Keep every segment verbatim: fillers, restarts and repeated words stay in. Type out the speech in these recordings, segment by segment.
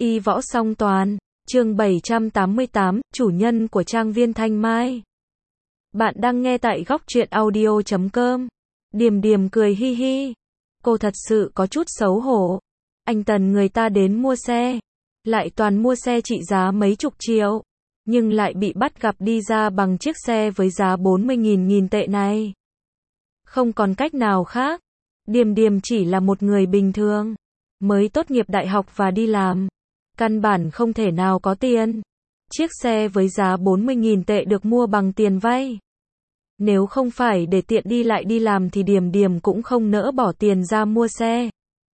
Y võ song toàn, chương bảy trăm tám mươi tám, chủ nhân của trang viên Thanh Mai. Bạn đang nghe tại góc truyện audio chấm com. Điềm Điềm cười hi hi. Cô thật sự có chút xấu hổ. Anh Tần người ta đến mua xe, lại toàn mua xe trị giá mấy chục triệu, nhưng lại bị bắt gặp đi ra bằng chiếc xe với giá bốn mươi nghìn nghìn tệ này. Không còn cách nào khác. Điềm Điềm chỉ là một người bình thường, mới tốt nghiệp đại học và đi làm, căn bản không thể nào có tiền. Chiếc xe với giá bốn mươi nghìn tệ được mua bằng tiền vay. Nếu không phải để tiện đi lại đi làm thì Điềm Điềm cũng không nỡ bỏ tiền ra mua xe.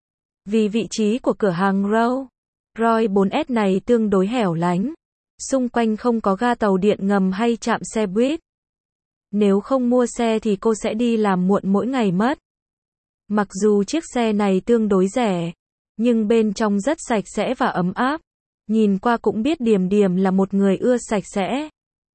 Vì vị trí của cửa hàng Rolls Royce bốn S này tương đối hẻo lánh, xung quanh không có ga tàu điện ngầm hay trạm xe buýt. Nếu không mua xe thì cô sẽ đi làm muộn mỗi ngày mất. Mặc dù chiếc xe này tương đối rẻ, nhưng bên trong rất sạch sẽ và ấm áp. Nhìn qua cũng biết Điềm Điềm là một người ưa sạch sẽ.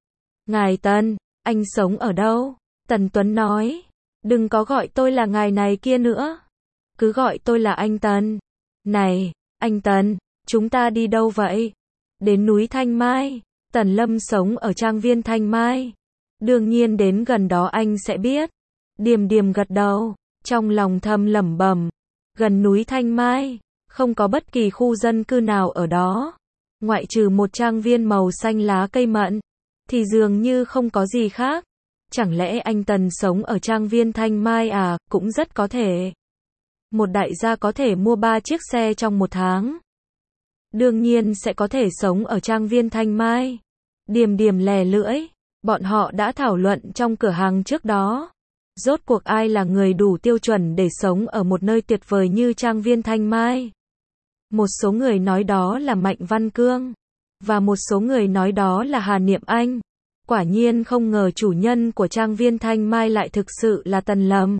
Ngài Tần, anh sống ở đâu? Tần Tuấn nói. Đừng có gọi tôi là ngài này kia nữa. Cứ gọi tôi là anh Tần. Này, anh Tần, chúng ta đi đâu vậy? Đến núi Thanh Mai. Tần Lâm sống ở trang viên Thanh Mai. Đương nhiên đến gần đó anh sẽ biết. Điềm Điềm gật đầu, trong lòng thầm lẩm bẩm. Gần núi Thanh Mai, không có bất kỳ khu dân cư nào ở đó. Ngoại trừ một trang viên màu xanh lá cây mận, thì dường như không có gì khác. Chẳng lẽ anh Tần sống ở trang viên Thanh Mai à? Cũng rất có thể. Một đại gia có thể mua ba chiếc xe trong một tháng. Đương nhiên sẽ có thể sống ở trang viên Thanh Mai. Điềm Điềm lè lưỡi. Bọn họ đã thảo luận trong cửa hàng trước đó. Rốt cuộc ai là người đủ tiêu chuẩn để sống ở một nơi tuyệt vời như trang viên Thanh Mai? Một số người nói đó là Mạnh Văn Cương, và một số người nói đó là Hà Niệm Anh. Quả nhiên không ngờ chủ nhân của trang viên Thanh Mai lại thực sự là Tần Lâm.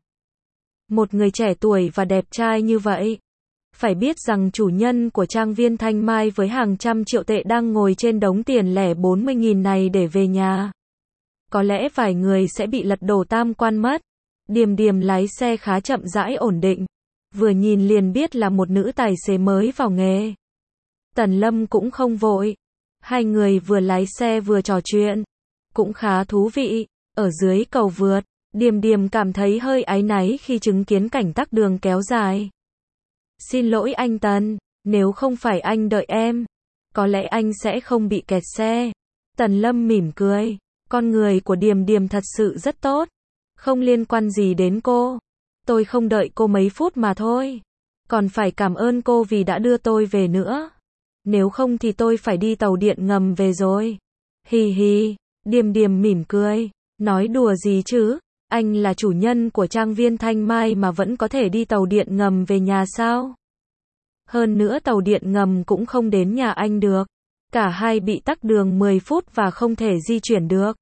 Một người trẻ tuổi và đẹp trai như vậy. Phải biết rằng chủ nhân của trang viên Thanh Mai với hàng trăm triệu tệ đang ngồi trên đống tiền lẻ bốn mươi nghìn này để về nhà. Có lẽ vài người sẽ bị lật đổ tam quan mất. Điềm Điềm lái xe khá chậm rãi ổn định. Vừa nhìn liền biết là một nữ tài xế mới vào nghề. Tần Lâm cũng không vội. Hai người vừa lái xe vừa trò chuyện. Cũng khá thú vị. Ở dưới cầu vượt, Điềm Điềm cảm thấy hơi áy náy khi chứng kiến cảnh tắc đường kéo dài. Xin lỗi anh Tần, nếu không phải anh đợi em, có lẽ anh sẽ không bị kẹt xe. Tần Lâm mỉm cười. Con người của Điềm Điềm thật sự rất tốt. Không liên quan gì đến cô. Tôi không đợi cô mấy phút mà thôi. Còn phải cảm ơn cô vì đã đưa tôi về nữa. Nếu không thì tôi phải đi tàu điện ngầm về rồi. Hì hì, Điềm Điềm mỉm cười. Nói đùa gì chứ? Anh là chủ nhân của trang viên Thanh Mai mà vẫn có thể đi tàu điện ngầm về nhà sao? Hơn nữa tàu điện ngầm cũng không đến nhà anh được. Cả hai bị tắc đường mười phút và không thể di chuyển được.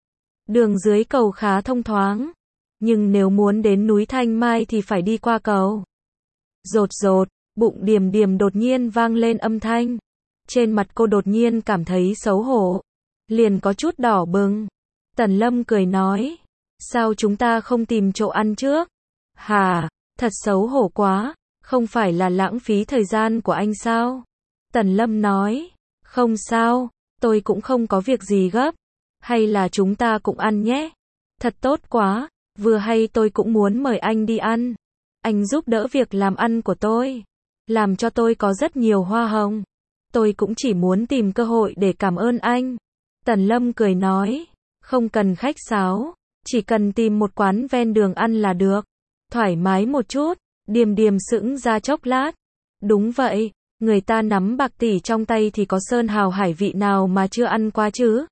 Đường dưới cầu khá thông thoáng. Nhưng nếu muốn đến núi Thanh Mai thì phải đi qua cầu. Rột rột, bụng Điềm Điềm đột nhiên vang lên âm thanh. Trên mặt cô đột nhiên cảm thấy xấu hổ. Liền có chút đỏ bừng. Tần Lâm cười nói. Sao chúng ta không tìm chỗ ăn trước? Hà, thật xấu hổ quá. Không phải là lãng phí thời gian của anh sao? Tần Lâm nói. Không sao, tôi cũng không có việc gì gấp. Hay là chúng ta cũng ăn nhé? Thật tốt quá. Vừa hay tôi cũng muốn mời anh đi ăn. Anh giúp đỡ việc làm ăn của tôi. Làm cho tôi có rất nhiều hoa hồng. Tôi cũng chỉ muốn tìm cơ hội để cảm ơn anh. Tần Lâm cười nói. Không cần khách sáo. Chỉ cần tìm một quán ven đường ăn là được. Thoải mái một chút. Điềm Điềm sững ra chốc lát. Đúng vậy. Người ta nắm bạc tỷ trong tay thì có sơn hào hải vị nào mà chưa ăn qua chứ?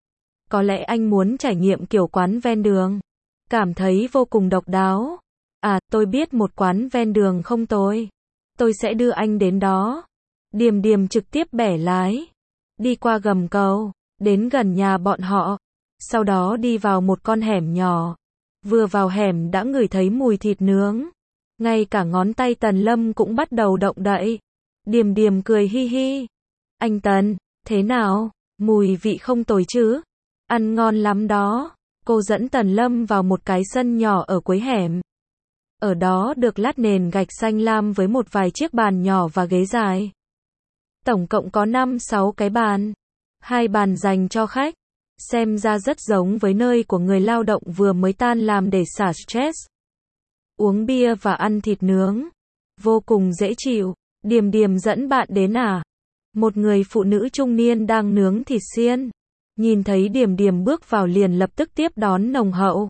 Có lẽ anh muốn trải nghiệm kiểu quán ven đường. Cảm thấy vô cùng độc đáo. À, tôi biết một quán ven đường không tồi. Tôi sẽ đưa anh đến đó. Điềm Điềm trực tiếp bẻ lái. Đi qua gầm cầu. Đến gần nhà bọn họ. Sau đó đi vào một con hẻm nhỏ. Vừa vào hẻm đã ngửi thấy mùi thịt nướng. Ngay cả ngón tay Tần Lâm cũng bắt đầu động đậy. Điềm Điềm cười hi hi. Anh Tần, thế nào? Mùi vị không tồi chứ? Ăn ngon lắm đó. Cô dẫn Tần Lâm vào một cái sân nhỏ ở cuối hẻm. Ở đó được lát nền gạch xanh lam với một vài chiếc bàn nhỏ và ghế dài. Tổng cộng có năm sáu cái bàn. Hai bàn dành cho khách. Xem ra rất giống với nơi của người lao động vừa mới tan làm để xả stress. Uống bia và ăn thịt nướng. Vô cùng dễ chịu. Điềm Điềm dẫn bạn đến à? Một người phụ nữ trung niên đang nướng thịt xiên. Nhìn thấy Điềm Điềm bước vào liền lập tức tiếp đón nồng hậu.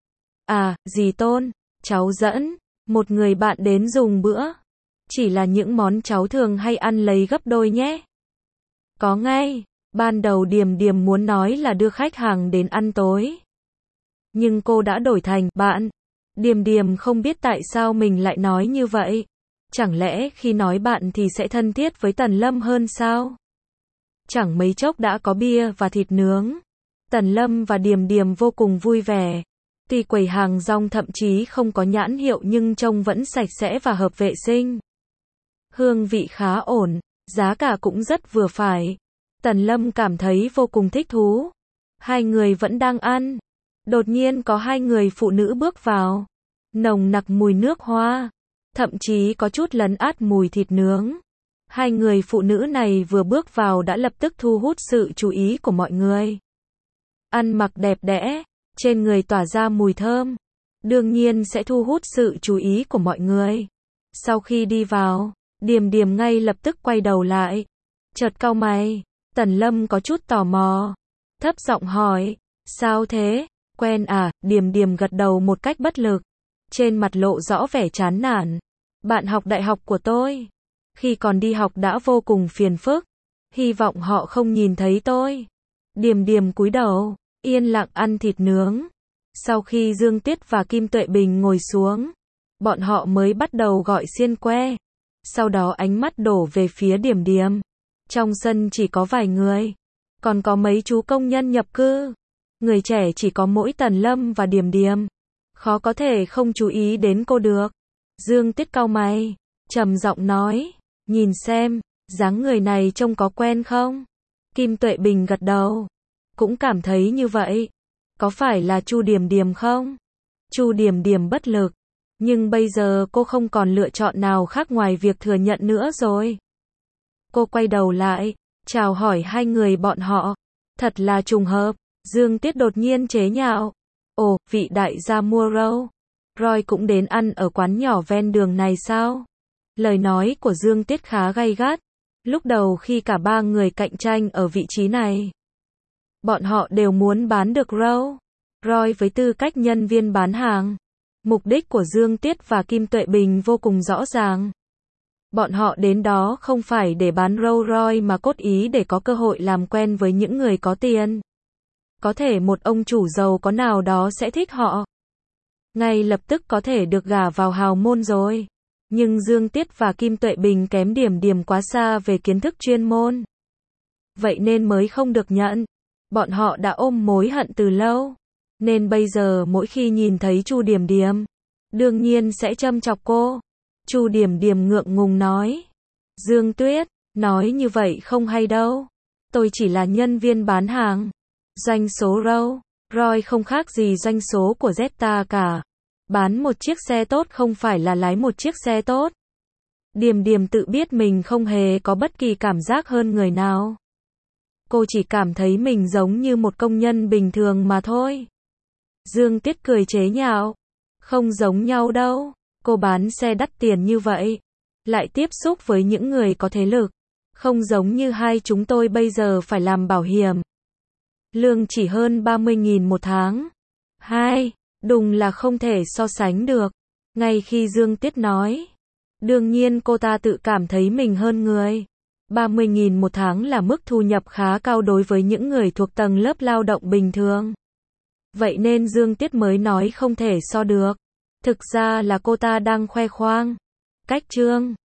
À, dì Tôn, cháu dẫn một người bạn đến dùng bữa. Chỉ là những món cháu thường hay ăn lấy gấp đôi nhé. Có ngay, ban đầu Điềm Điềm muốn nói là đưa khách hàng đến ăn tối. Nhưng cô đã đổi thành bạn. Điềm Điềm không biết tại sao mình lại nói như vậy. Chẳng lẽ khi nói bạn thì sẽ thân thiết với Tần Lâm hơn sao? Chẳng mấy chốc đã có bia và thịt nướng. Tần Lâm và Điềm Điềm vô cùng vui vẻ. Tuy quầy hàng rong thậm chí không có nhãn hiệu nhưng trông vẫn sạch sẽ và hợp vệ sinh. Hương vị khá ổn, giá cả cũng rất vừa phải. Tần Lâm cảm thấy vô cùng thích thú. Hai người vẫn đang ăn. Đột nhiên có hai người phụ nữ bước vào. Nồng nặc mùi nước hoa. Thậm chí có chút lấn át mùi thịt nướng. Hai người phụ nữ này vừa bước vào đã lập tức thu hút sự chú ý của mọi người. Ăn mặc đẹp đẽ, trên người tỏa ra mùi thơm. Đương nhiên sẽ thu hút sự chú ý của mọi người. Sau khi đi vào, Điềm Điềm ngay lập tức quay đầu lại. Chợt cau mày, Tần Lâm có chút tò mò. Thấp giọng hỏi, sao thế, quen à? Điềm Điềm gật đầu một cách bất lực. Trên mặt lộ rõ vẻ chán nản. Bạn học đại học của tôi. Khi còn đi học đã vô cùng phiền phức. Hy vọng họ không nhìn thấy tôi. Điềm Điềm cúi đầu, yên lặng ăn thịt nướng. Sau khi Dương Tuyết và Kim Tuệ Bình ngồi xuống, bọn họ mới bắt đầu gọi xiên que. Sau đó ánh mắt đổ về phía Điềm Điềm. Trong sân chỉ có vài người. Còn có mấy chú công nhân nhập cư. Người trẻ chỉ có mỗi Tần Lâm và Điềm Điềm. Khó có thể không chú ý đến cô được. Dương Tuyết cau mày, trầm giọng nói, nhìn xem, dáng người này trông có quen không? Kim Tuệ Bình gật đầu, cũng cảm thấy như vậy. Có phải là Chu Điềm Điềm không? Chu Điềm Điềm bất lực, nhưng bây giờ cô không còn lựa chọn nào khác ngoài việc thừa nhận nữa rồi. Cô quay đầu lại, chào hỏi hai người bọn họ. Thật là trùng hợp. Dương Tuyết đột nhiên chế nhạo. Ồ, vị đại gia mua râu Roy cũng đến ăn ở quán nhỏ ven đường này sao? Lời nói của Dương Tuyết khá gay gắt. Lúc đầu khi cả ba người cạnh tranh ở vị trí này, bọn họ đều muốn bán được râu Roy với tư cách nhân viên bán hàng. Mục đích của Dương Tuyết và Kim Tuệ Bình vô cùng rõ ràng. Bọn họ đến đó không phải để bán râu Roy mà cốt ý để có cơ hội làm quen với những người có tiền. Có thể một ông chủ giàu có nào đó sẽ thích họ. Ngay lập tức có thể được gả vào hào môn rồi. Nhưng Dương Tuyết và Kim Tuệ Bình kém Điềm Điềm quá xa về kiến thức chuyên môn. Vậy nên mới không được nhận. Bọn họ đã ôm mối hận từ lâu. Nên bây giờ mỗi khi nhìn thấy Chu Điềm Điềm, đương nhiên sẽ châm chọc cô. Chu Điềm Điềm ngượng ngùng nói. Dương Tuyết, nói như vậy không hay đâu. Tôi chỉ là nhân viên bán hàng. Doanh số râu Roy không khác gì doanh số của Zeta cả. Bán một chiếc xe tốt không phải là lái một chiếc xe tốt. Điềm Điềm tự biết mình không hề có bất kỳ cảm giác hơn người nào. Cô chỉ cảm thấy mình giống như một công nhân bình thường mà thôi. Dương Tuyết cười chế nhạo. Không giống nhau đâu. Cô bán xe đắt tiền như vậy, lại tiếp xúc với những người có thế lực. Không giống như hai chúng tôi bây giờ phải làm bảo hiểm. Lương chỉ hơn ba mươi nghìn một tháng. Hai, đúng là không thể so sánh được. Ngay khi Dương Tuyết nói, đương nhiên cô ta tự cảm thấy mình hơn người. ba mươi nghìn một tháng là mức thu nhập khá cao đối với những người thuộc tầng lớp lao động bình thường. Vậy nên Dương Tuyết mới nói không thể so được. Thực ra là cô ta đang khoe khoang. Cách trương.